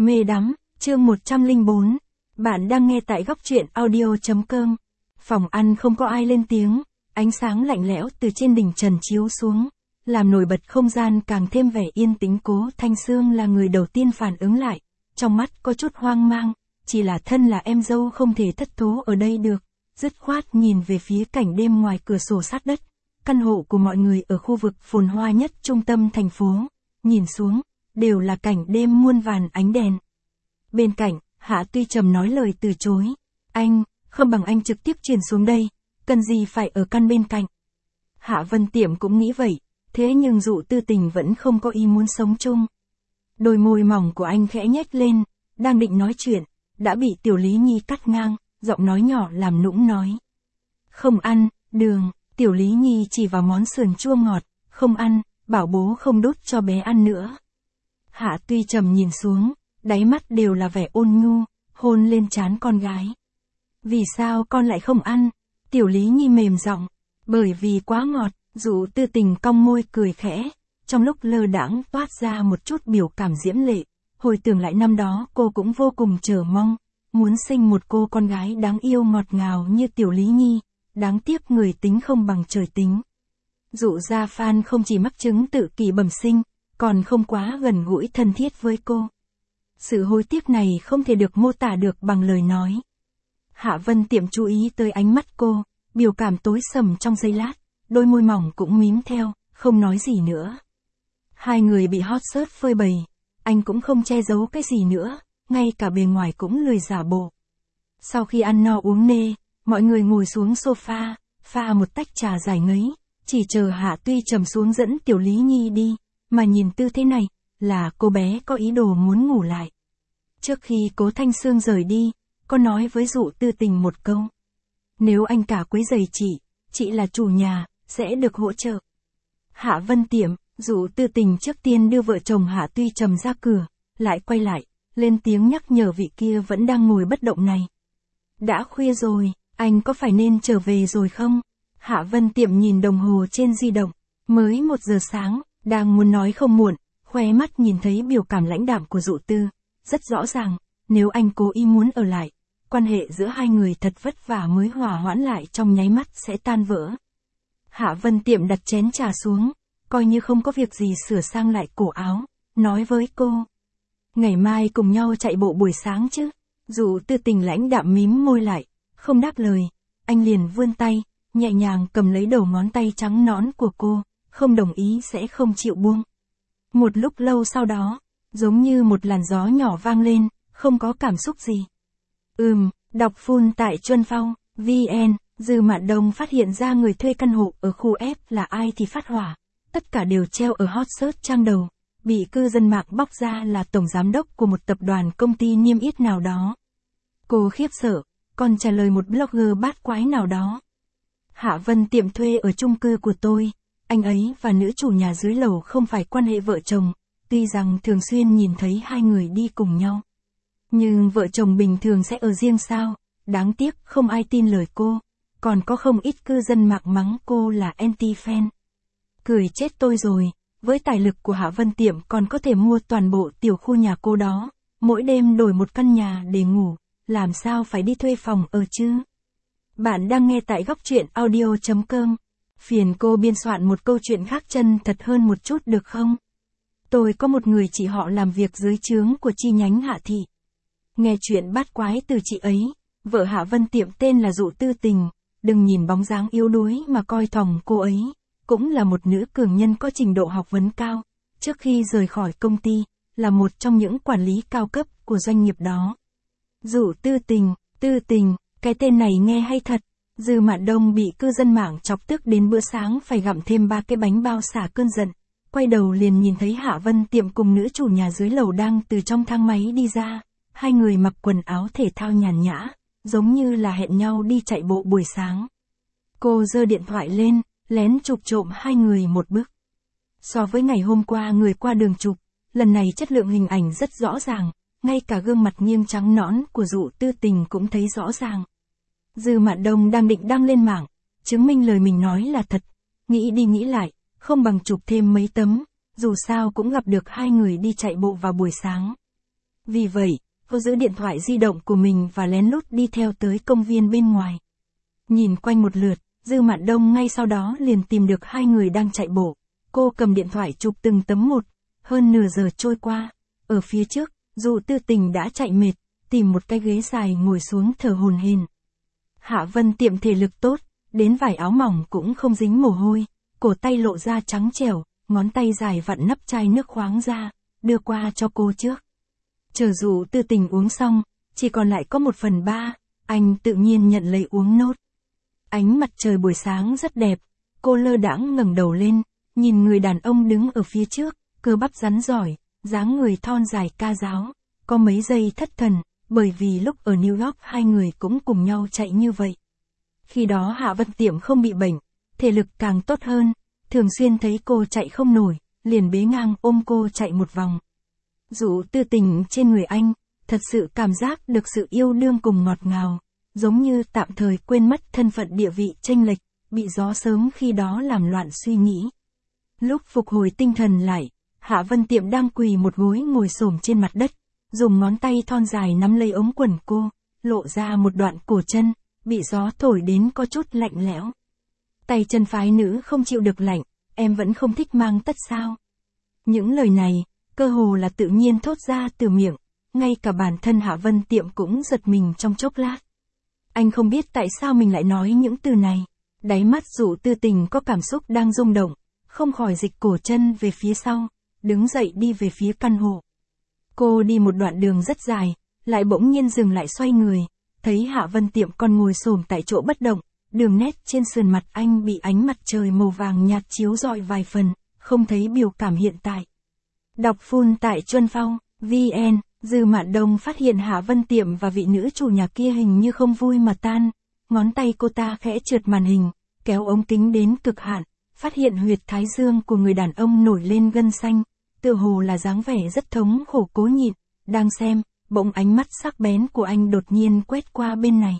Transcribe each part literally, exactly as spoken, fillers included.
Mê đắm, chương một trăm lẻ bốn. Bạn đang nghe tại góc truyện audio chấm com. Phòng ăn không có ai lên tiếng, ánh sáng lạnh lẽo từ trên đỉnh trần chiếu xuống, làm nổi bật không gian càng thêm vẻ yên tĩnh. Cố Thanh Sương là người đầu tiên phản ứng lại, trong mắt có chút hoang mang, chỉ là thân là em dâu không thể thất thố ở đây được, dứt khoát nhìn về phía cảnh đêm ngoài cửa sổ sát đất, căn hộ của mọi người ở khu vực phồn hoa nhất trung tâm thành phố, nhìn xuống, đều là cảnh đêm muôn vàn ánh đèn. Bên cạnh, Hạ Tuy Trầm nói lời từ chối, anh, không bằng anh trực tiếp chuyển xuống đây, cần gì phải ở căn bên cạnh. Hạ Vân Tiệm cũng nghĩ vậy, thế nhưng Dụ Tư Tình vẫn không có ý muốn sống chung. Đôi môi mỏng của anh khẽ nhếch lên, đang định nói chuyện, đã bị Tiểu Lý Nhi cắt ngang, giọng nói nhỏ làm nũng nói. Không ăn, đường, Tiểu Lý Nhi chỉ vào món sườn chua ngọt, không ăn, bảo bố không đút cho bé ăn nữa. Hạ Tuy Trầm nhìn xuống, đáy mắt đều là vẻ ôn nhu, hôn lên trán con gái. Vì sao con lại không ăn? Tiểu Lý Nhi mềm giọng, bởi vì quá ngọt. Dụ Tư Tình cong môi cười khẽ, trong lúc lơ đãng toát ra một chút biểu cảm diễm lệ, hồi tưởng lại năm đó cô cũng vô cùng chờ mong, muốn sinh một cô con gái đáng yêu ngọt ngào như Tiểu Lý Nhi, đáng tiếc người tính không bằng trời tính. Dụ Gia Phan không chỉ mắc chứng tự kỷ bẩm sinh, còn không quá gần gũi thân thiết với cô. Sự hối tiếc này không thể được mô tả được bằng lời nói. Hạ Vân Tiệm chú ý tới ánh mắt cô, biểu cảm tối sầm trong giây lát, đôi môi mỏng cũng mím theo, không nói gì nữa. Hai người bị hot search phơi bày, anh cũng không che giấu cái gì nữa, ngay cả bề ngoài cũng lười giả bộ. Sau khi ăn no uống nê, mọi người ngồi xuống sofa, pha một tách trà giải ngấy, chỉ chờ Hạ Tuy Trầm xuống dẫn Tiểu Lý Nhi đi, mà nhìn tư thế này, là cô bé có ý đồ muốn ngủ lại. Trước khi Cố Thanh Sương rời đi, có nói với Dụ Tư Tình một câu. Nếu anh cả quấy rầy chị, chị là chủ nhà, sẽ được hỗ trợ. Hạ Vân Tiệm, Dụ Tư Tình trước tiên đưa vợ chồng Hạ Tuy Trầm ra cửa, lại quay lại, lên tiếng nhắc nhở vị kia vẫn đang ngồi bất động này. Đã khuya rồi, anh có phải nên trở về rồi không? Hạ Vân Tiệm nhìn đồng hồ trên di động, mới một giờ sáng, đang muốn nói không muộn, khóe mắt nhìn thấy biểu cảm lãnh đạm của Dụ Tư, rất rõ ràng, nếu anh cố ý muốn ở lại, quan hệ giữa hai người thật vất vả mới hòa hoãn lại trong nháy mắt sẽ tan vỡ. Hạ Vân Tiệm đặt chén trà xuống, coi như không có việc gì sửa sang lại cổ áo, nói với cô. Ngày mai cùng nhau chạy bộ buổi sáng chứ? Dụ Tư Tình lãnh đạm mím môi lại, không đáp lời, anh liền vươn tay, nhẹ nhàng cầm lấy đầu ngón tay trắng nõn của cô, không đồng ý sẽ không chịu buông. Một lúc lâu sau đó, giống như một làn gió nhỏ vang lên, không có cảm xúc gì. Ừm, đọc full tại Chuân Phong, vn, Dư Mạn Đông phát hiện ra người thuê căn hộ ở khu F là ai thì phát hỏa. Tất cả đều treo ở hot search trang đầu, bị cư dân mạng bóc ra là tổng giám đốc của một tập đoàn công ty niêm yết nào đó. Cô khiếp sợ, còn trả lời một blogger bát quái nào đó. Hạ Vân Tiệm thuê ở chung cư của tôi, anh ấy và nữ chủ nhà dưới lầu không phải quan hệ vợ chồng, tuy rằng thường xuyên nhìn thấy hai người đi cùng nhau. Nhưng vợ chồng bình thường sẽ ở riêng sao, đáng tiếc không ai tin lời cô, còn có không ít cư dân mạng mắng cô là anti-fan. Cười chết tôi rồi, với tài lực của Hạ Vân Tiệm còn có thể mua toàn bộ tiểu khu nhà cô đó, mỗi đêm đổi một căn nhà để ngủ, làm sao phải đi thuê phòng ở chứ? Bạn đang nghe tại góc truyện audio chấm com. Phiền cô biên soạn một câu chuyện khác chân thật hơn một chút được không? Tôi có một người chị họ làm việc dưới trướng của chi nhánh Hạ Thị. Nghe chuyện bát quái từ chị ấy, vợ Hạ Vân Tiệm tên là Dụ Tư Tình, đừng nhìn bóng dáng yếu đuối mà coi thòng cô ấy, cũng là một nữ cường nhân có trình độ học vấn cao, trước khi rời khỏi công ty, là một trong những quản lý cao cấp của doanh nghiệp đó. Dụ Tư Tình, Tư Tình, cái tên này nghe hay thật. Dư Mạn Đông bị cư dân mạng chọc tức đến bữa sáng phải gặm thêm ba cái bánh bao xả cơn giận, quay đầu liền nhìn thấy Hạ Vân Tiệm cùng nữ chủ nhà dưới lầu đang từ trong thang máy đi ra, hai người mặc quần áo thể thao nhàn nhã, giống như là hẹn nhau đi chạy bộ buổi sáng. Cô giơ điện thoại lên, lén chụp trộm hai người một bức. So với ngày hôm qua người qua đường chụp, lần này chất lượng hình ảnh rất rõ ràng, ngay cả gương mặt nghiêng trắng nõn của Dụ Tư Tình cũng thấy rõ ràng. Dư Mạn Đông đang định đăng lên mạng, chứng minh lời mình nói là thật, nghĩ đi nghĩ lại, không bằng chụp thêm mấy tấm, dù sao cũng gặp được hai người đi chạy bộ vào buổi sáng. Vì vậy, cô giữ điện thoại di động của mình và lén lút đi theo tới công viên bên ngoài. Nhìn quanh một lượt, Dư Mạn Đông ngay sau đó liền tìm được hai người đang chạy bộ. Cô cầm điện thoại chụp từng tấm một. Hơn nửa giờ trôi qua, ở phía trước, Dụ Tư Tình đã chạy mệt, tìm một cái ghế dài ngồi xuống thở hổn hển. Hạ Vân Tiệm thể lực tốt, đến vải áo mỏng cũng không dính mồ hôi, cổ tay lộ ra trắng trẻo, ngón tay dài vặn nắp chai nước khoáng ra, đưa qua cho cô trước. Chờ Dụ Tư Tình uống xong, chỉ còn lại có một phần ba, anh tự nhiên nhận lấy uống nốt. Ánh mặt trời buổi sáng rất đẹp, cô lơ đãng ngẩng đầu lên, nhìn người đàn ông đứng ở phía trước, cơ bắp rắn giỏi, dáng người thon dài ca ráo, có mấy giây thất thần, bởi vì lúc ở New York hai người cũng cùng nhau chạy như vậy. Khi đó Hạ Vân Tiệm không bị bệnh, thể lực càng tốt hơn, thường xuyên thấy cô chạy không nổi, liền bế ngang ôm cô chạy một vòng. Dụ Tư Tình trên người anh, thật sự cảm giác được sự yêu đương cùng ngọt ngào, giống như tạm thời quên mất thân phận địa vị chênh lệch, bị gió sớm khi đó làm loạn suy nghĩ. Lúc phục hồi tinh thần lại, Hạ Vân Tiệm đang quỳ một gối ngồi xổm trên mặt đất, dùng ngón tay thon dài nắm lấy ống quần cô, lộ ra một đoạn cổ chân, bị gió thổi đến có chút lạnh lẽo. Tay chân phái nữ không chịu được lạnh, em vẫn không thích mang tất sao. Những lời này, cơ hồ là tự nhiên thốt ra từ miệng, ngay cả bản thân Hạ Vân Tiệm cũng giật mình trong chốc lát. Anh không biết tại sao mình lại nói những từ này, đáy mắt Dụ Tư Tình có cảm xúc đang rung động, không khỏi dịch cổ chân về phía sau, đứng dậy đi về phía căn hộ. Cô đi một đoạn đường rất dài, lại bỗng nhiên dừng lại xoay người, thấy Hạ Vân Tiệm còn ngồi xổm tại chỗ bất động, đường nét trên sườn mặt anh bị ánh mặt trời màu vàng nhạt chiếu rọi vài phần, không thấy biểu cảm hiện tại. Đọc full tại Chuân Phong, vê en, Dư Mạn Đông phát hiện Hạ Vân Tiệm và vị nữ chủ nhà kia hình như không vui mà tan, ngón tay cô ta khẽ trượt màn hình, kéo ống kính đến cực hạn, phát hiện huyệt thái dương của người đàn ông nổi lên gân xanh, tựa hồ là dáng vẻ rất thống khổ cố nhịn, đang xem, bỗng ánh mắt sắc bén của anh đột nhiên quét qua bên này.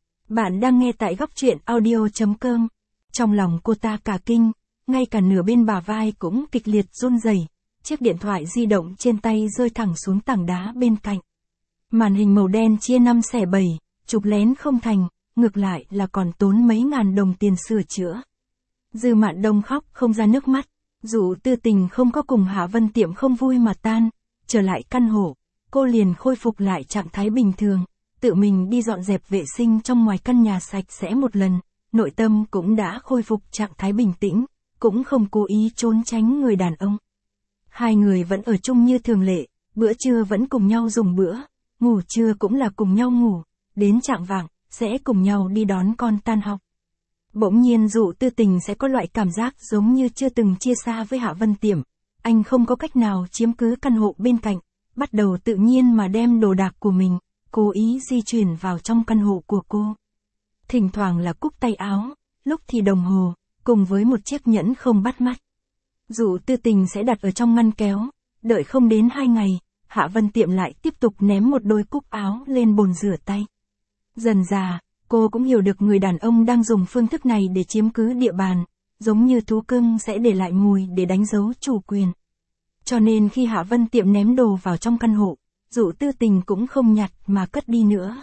Bạn đang nghe tại góc truyện audio.com. Trong lòng cô ta cả kinh, ngay cả nửa bên bả vai cũng kịch liệt run rẩy, chiếc điện thoại di động trên tay rơi thẳng xuống tảng đá bên cạnh. Màn hình màu đen chia năm xẻ bảy, chụp lén không thành, ngược lại là còn tốn mấy ngàn đồng tiền sửa chữa. Dư Mạn Đông khóc không ra nước mắt, Dụ Tư Tình không có cùng Hạ Vân Tiệm không vui mà tan, trở lại căn hộ, cô liền khôi phục lại trạng thái bình thường, tự mình đi dọn dẹp vệ sinh trong ngoài căn nhà sạch sẽ một lần, nội tâm cũng đã khôi phục trạng thái bình tĩnh, cũng không cố ý trốn tránh người đàn ông. Hai người vẫn ở chung như thường lệ, bữa trưa vẫn cùng nhau dùng bữa, ngủ trưa cũng là cùng nhau ngủ, đến chạng vạng, sẽ cùng nhau đi đón con tan học. Bỗng nhiên Dụ Tư Tình sẽ có loại cảm giác giống như chưa từng chia xa với Hạ Vân Tiệm, anh không có cách nào chiếm cứ căn hộ bên cạnh, bắt đầu tự nhiên mà đem đồ đạc của mình, cố ý di chuyển vào trong căn hộ của cô. Thỉnh thoảng là cúc tay áo, lúc thì đồng hồ, cùng với một chiếc nhẫn không bắt mắt. Dụ Tư Tình sẽ đặt ở trong ngăn kéo, đợi không đến hai ngày, Hạ Vân Tiệm lại tiếp tục ném một đôi cúc áo lên bồn rửa tay. Dần dà, cô cũng hiểu được người đàn ông đang dùng phương thức này để chiếm cứ địa bàn, giống như thú cưng sẽ để lại mùi để đánh dấu chủ quyền. Cho nên khi Hạ Vân Tiệm ném đồ vào trong căn hộ, Dụ Tư Tình cũng không nhặt mà cất đi nữa.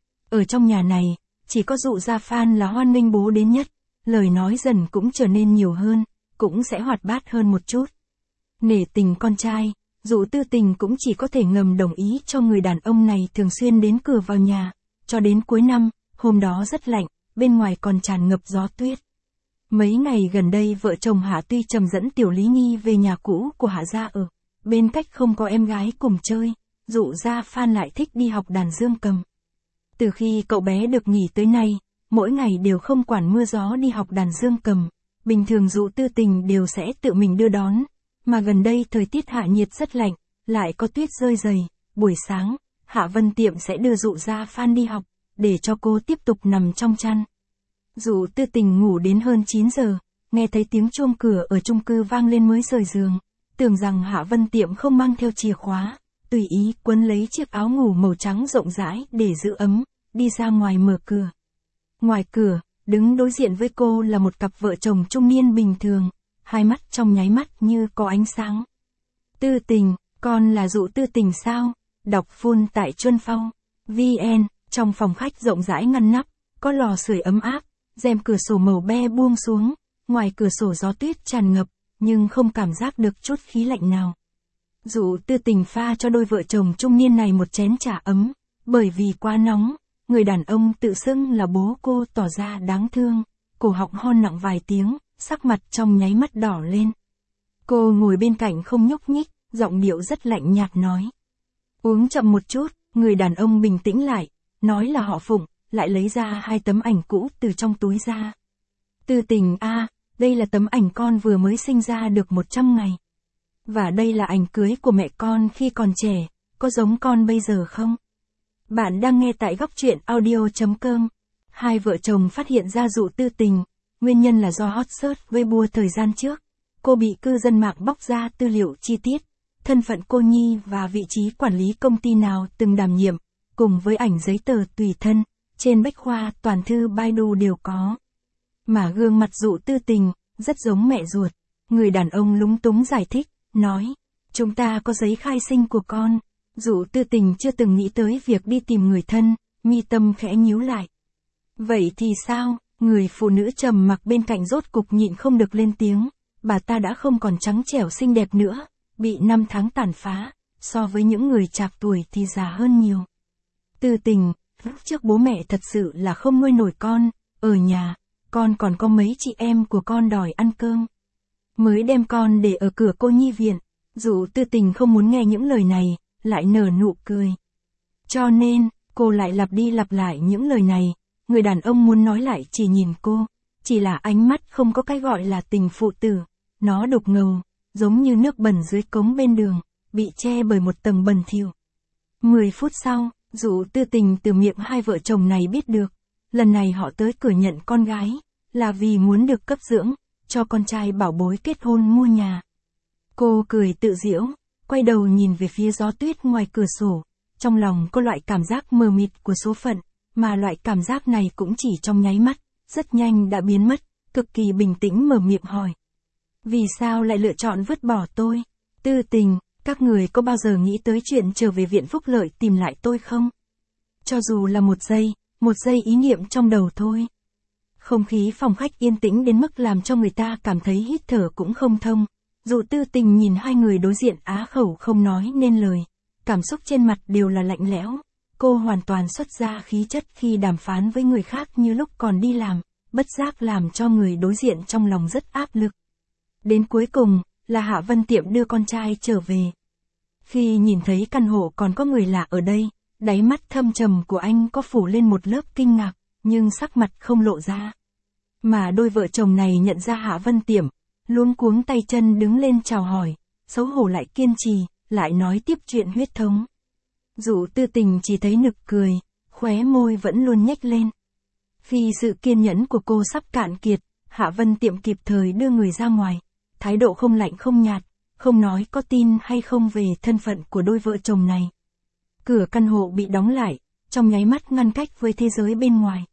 Ở trong nhà này, chỉ có Dụ Gia Phan là hoan nghênh bố đến nhất, lời nói dần cũng trở nên nhiều hơn, cũng sẽ hoạt bát hơn một chút. Nể tình con trai, Dụ Tư Tình cũng chỉ có thể ngầm đồng ý cho người đàn ông này thường xuyên đến cửa vào nhà, cho đến cuối năm, hôm đó rất lạnh, bên ngoài còn tràn ngập gió tuyết. Mấy ngày gần đây vợ chồng Hạ Tuy Trầm dẫn Tiểu Lý Nhi về nhà cũ của Hạ gia ở, bên cách không có em gái cùng chơi, Dụ Gia Phan lại thích đi học đàn dương cầm. Từ khi cậu bé được nghỉ tới nay, mỗi ngày đều không quản mưa gió đi học đàn dương cầm, bình thường Dụ Tư Tình đều sẽ tự mình đưa đón, mà gần đây thời tiết hạ nhiệt rất lạnh, lại có tuyết rơi dày, buổi sáng, Hạ Vân Tiệm sẽ đưa Dụ Gia Phan đi học, để cho cô tiếp tục nằm trong chăn. Dụ Tư Tình ngủ đến hơn chín giờ, nghe thấy tiếng chuông cửa ở chung cư vang lên mới rời giường, tưởng rằng Hạ Vân Tiệm không mang theo chìa khóa, tùy ý quấn lấy chiếc áo ngủ màu trắng rộng rãi để giữ ấm, đi ra ngoài mở cửa. Ngoài cửa, đứng đối diện với cô là một cặp vợ chồng trung niên bình thường, hai mắt trong nháy mắt như có ánh sáng. Tư Tình, con là Dụ Tư Tình sao? Đọc full tại Chuân Phong. vê en, trong phòng khách rộng rãi ngăn nắp, có lò sưởi ấm áp, rèm cửa sổ màu be buông xuống, ngoài cửa sổ gió tuyết tràn ngập, nhưng không cảm giác được chút khí lạnh nào. Dụ Tư Tình pha cho đôi vợ chồng trung niên này một chén trà ấm, bởi vì quá nóng, người đàn ông tự xưng là bố cô tỏ ra đáng thương, cổ họng ho nặng vài tiếng, sắc mặt trong nháy mắt đỏ lên. Cô ngồi bên cạnh không nhúc nhích, giọng điệu rất lạnh nhạt nói. Uống chậm một chút, người đàn ông bình tĩnh lại, nói là họ Phụng, lại lấy ra hai tấm ảnh cũ từ trong túi ra. Tư Tình a, à, đây là tấm ảnh con vừa mới sinh ra được một trăm ngày. Và đây là ảnh cưới của mẹ con khi còn trẻ, có giống con bây giờ không? Bạn đang nghe tại góc truyện audio chấm com. Hai vợ chồng phát hiện ra Dụ Tư Tình, nguyên nhân là do hot search Weibo thời gian trước. Cô bị cư dân mạng bóc ra tư liệu chi tiết, thân phận cô nhi và vị trí quản lý công ty nào từng đảm nhiệm, cùng với ảnh giấy tờ tùy thân, trên bách khoa toàn thư Baidu đều có. Mà gương mặt Dụ Tư Tình, rất giống mẹ ruột. Người đàn ông lúng túng giải thích, nói, chúng ta có giấy khai sinh của con. Dụ Tư Tình chưa từng nghĩ tới việc đi tìm người thân, mi tâm khẽ nhíu lại. Vậy thì sao? Người phụ nữ trầm mặc bên cạnh rốt cục nhịn không được lên tiếng. Bà ta đã không còn trắng trẻo xinh đẹp nữa, bị năm tháng tàn phá, so với những người trạc tuổi thì già hơn nhiều. Tư Tình, lúc trước bố mẹ thật sự là không nuôi nổi con, ở nhà, con còn có mấy chị em của con đòi ăn cơm. Mới đem con để ở cửa cô nhi viện. Dụ Tư Tình không muốn nghe những lời này, lại nở nụ cười. Cho nên, cô lại lặp đi lặp lại những lời này, người đàn ông muốn nói lại chỉ nhìn cô, chỉ là ánh mắt không có cái gọi là tình phụ tử, nó đục ngầu, giống như nước bẩn dưới cống bên đường, bị che bởi một tầng bẩn thỉu. Mười phút sau, Dụ Tư Tình từ miệng hai vợ chồng này biết được, lần này họ tới cửa nhận con gái, là vì muốn được cấp dưỡng, cho con trai bảo bối kết hôn mua nhà. Cô cười tự giễu, quay đầu nhìn về phía gió tuyết ngoài cửa sổ, trong lòng có loại cảm giác mờ mịt của số phận, mà loại cảm giác này cũng chỉ trong nháy mắt, rất nhanh đã biến mất, cực kỳ bình tĩnh mở miệng hỏi. Vì sao lại lựa chọn vứt bỏ tôi? Tư Tình, các người có bao giờ nghĩ tới chuyện trở về viện phúc lợi tìm lại tôi không? Cho dù là một giây, một giây ý niệm trong đầu thôi. Không khí phòng khách yên tĩnh đến mức làm cho người ta cảm thấy hít thở cũng không thông. Dụ Tư Tình nhìn hai người đối diện á khẩu không nói nên lời, cảm xúc trên mặt đều là lạnh lẽo. Cô hoàn toàn xuất ra khí chất khi đàm phán với người khác như lúc còn đi làm, bất giác làm cho người đối diện trong lòng rất áp lực. Đến cuối cùng, là Hạ Vân Tiệm đưa con trai trở về. Khi nhìn thấy căn hộ còn có người lạ ở đây, đáy mắt thâm trầm của anh có phủ lên một lớp kinh ngạc, nhưng sắc mặt không lộ ra. Mà đôi vợ chồng này nhận ra Hạ Vân Tiệm, luống cuống tay chân đứng lên chào hỏi, xấu hổ lại kiên trì, lại nói tiếp chuyện huyết thống. Dụ Tư Tình chỉ thấy nực cười, khóe môi vẫn luôn nhếch lên. Khi sự kiên nhẫn của cô sắp cạn kiệt, Hạ Vân Tiệm kịp thời đưa người ra ngoài, thái độ không lạnh không nhạt, không nói có tin hay không về thân phận của đôi vợ chồng này. Cửa căn hộ bị đóng lại, trong nháy mắt ngăn cách với thế giới bên ngoài.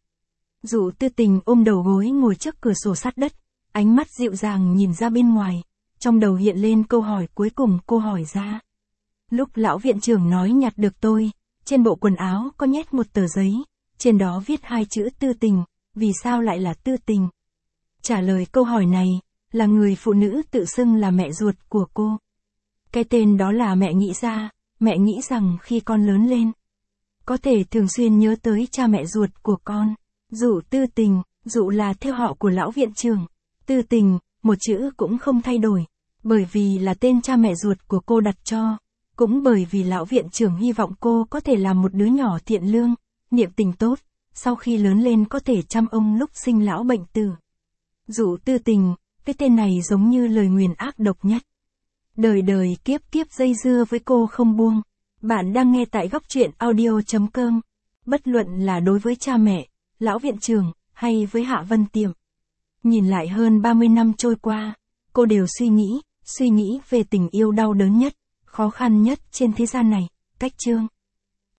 Dụ Tư Tình ôm đầu gối ngồi trước cửa sổ sát đất, ánh mắt dịu dàng nhìn ra bên ngoài, trong đầu hiện lên câu hỏi cuối cùng cô hỏi ra. Lúc lão viện trưởng nói nhặt được tôi, trên bộ quần áo có nhét một tờ giấy, trên đó viết hai chữ Tư Tình, vì sao lại là Tư Tình? Trả lời câu hỏi này, là người phụ nữ tự xưng là mẹ ruột của cô. Cái tên đó là mẹ nghĩ ra, mẹ nghĩ rằng khi con lớn lên, có thể thường xuyên nhớ tới cha mẹ ruột của con. Dụ Tư Tình, Dụ là theo họ của lão viện trưởng. Tư Tình, một chữ cũng không thay đổi, bởi vì là tên cha mẹ ruột của cô đặt cho, cũng bởi vì lão viện trưởng hy vọng cô có thể làm một đứa nhỏ thiện lương, niệm tình tốt, sau khi lớn lên có thể chăm ông lúc sinh lão bệnh tử. Dụ Tư Tình, cái tên này giống như lời nguyền ác độc nhất. Đời đời kiếp kiếp dây dưa với cô không buông. Bạn đang nghe tại góc truyện audio chấm com. Bất luận là đối với cha mẹ, lão viện trưởng, hay với Hạ Vân Tiệm. Nhìn lại hơn ba mươi năm trôi qua, cô đều suy nghĩ, suy nghĩ về tình yêu đau đớn nhất, khó khăn nhất trên thế gian này, cách chương.